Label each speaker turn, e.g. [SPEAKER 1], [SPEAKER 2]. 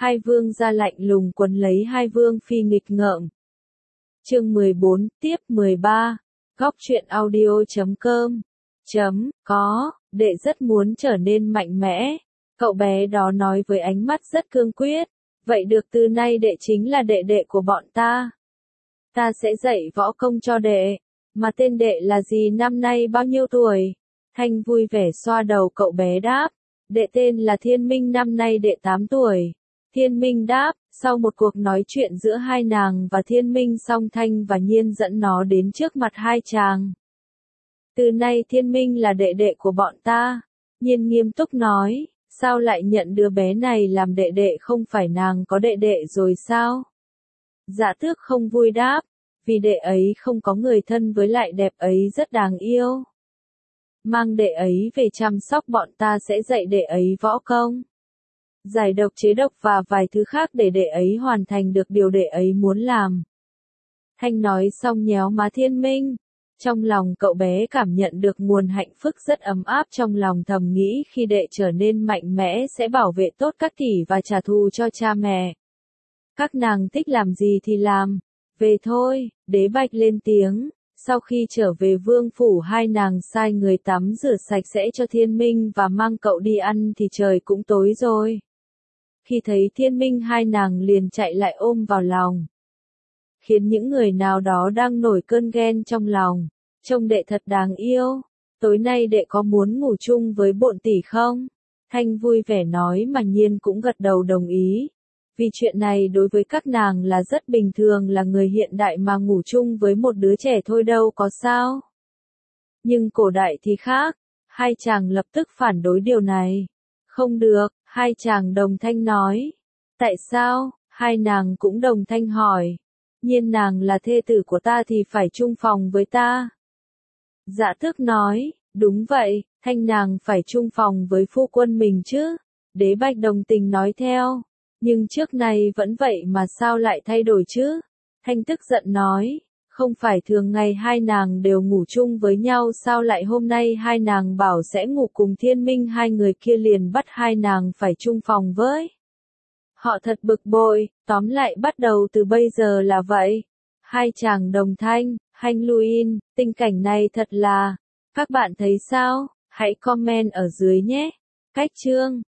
[SPEAKER 1] Hai vương gia lạnh lùng quấn lấy hai vương phi nghịch ngợm. Chương 14, tiếp 13. Góc truyện audio.com. Có, đệ rất muốn trở nên mạnh mẽ. Cậu bé đó nói với ánh mắt rất cương quyết. Vậy được, từ nay đệ chính là đệ đệ của bọn ta. Ta sẽ dạy võ công cho đệ. Mà tên đệ là gì, năm nay bao nhiêu tuổi? Thanh vui vẻ xoa đầu cậu bé đáp. Đệ tên là Thiên Minh, năm nay đệ 8 tuổi. Thiên Minh đáp. Sau một cuộc nói chuyện giữa hai nàng và Thiên Minh xong, Thanh và Nhiên dẫn nó đến trước mặt hai chàng. Từ nay Thiên Minh là đệ đệ của bọn ta. Nhiên nghiêm túc nói. Sao lại nhận đứa bé này làm đệ đệ, không phải nàng có đệ đệ rồi sao? Dạ Tước không vui đáp. Vì đệ ấy không có người thân, với lại đẹp ấy rất đáng yêu. Mang đệ ấy về chăm sóc, bọn ta sẽ dạy đệ ấy võ công, giải độc chế độc và vài thứ khác để đệ ấy hoàn thành được điều đệ ấy muốn làm. Thanh nói xong nhéo má Thiên Minh. Trong lòng cậu bé cảm nhận được nguồn hạnh phúc rất ấm áp, trong lòng thầm nghĩ khi đệ trở nên mạnh mẽ sẽ bảo vệ tốt các tỷ và trả thù cho cha mẹ. Các nàng thích làm gì thì làm. Về thôi, Đế Bạch lên tiếng. Sau khi trở về vương phủ, hai nàng sai người tắm rửa sạch sẽ cho Thiên Minh và mang cậu đi ăn thì trời cũng tối rồi. Khi thấy Thiên Minh, hai nàng liền chạy lại ôm vào lòng, khiến những người nào đó đang nổi cơn ghen trong lòng. Trông đệ thật đáng yêu. Tối nay đệ có muốn ngủ chung với bộn tỷ không? Thanh vui vẻ nói, mà Nhiên cũng gật đầu đồng ý. Vì chuyện này đối với các nàng là rất bình thường, là người hiện đại mà ngủ chung với một đứa trẻ thôi đâu có sao. Nhưng cổ đại thì khác. Hai chàng lập tức phản đối điều này. Không được, hai chàng đồng thanh nói. Tại sao? Hai nàng cũng đồng thanh hỏi. Nhiên nàng là thê tử của ta thì phải chung phòng với ta. Dạ Tước nói, đúng vậy, Thanh nàng phải chung phòng với phu quân mình chứ. Đế Bạch đồng tình nói theo. Nhưng trước này vẫn vậy mà sao lại thay đổi chứ? Thanh tức giận nói, không phải thường ngày hai nàng đều ngủ chung với nhau sao, lại hôm nay hai nàng bảo sẽ ngủ cùng Thiên Minh, hai người kia liền bắt hai nàng phải chung phòng với. Họ thật bực bội, tóm lại bắt đầu từ bây giờ là vậy. Hai chàng đồng thanh, Halloween, tình cảnh này thật là, các bạn thấy sao? Hãy comment ở dưới nhé. Cách chương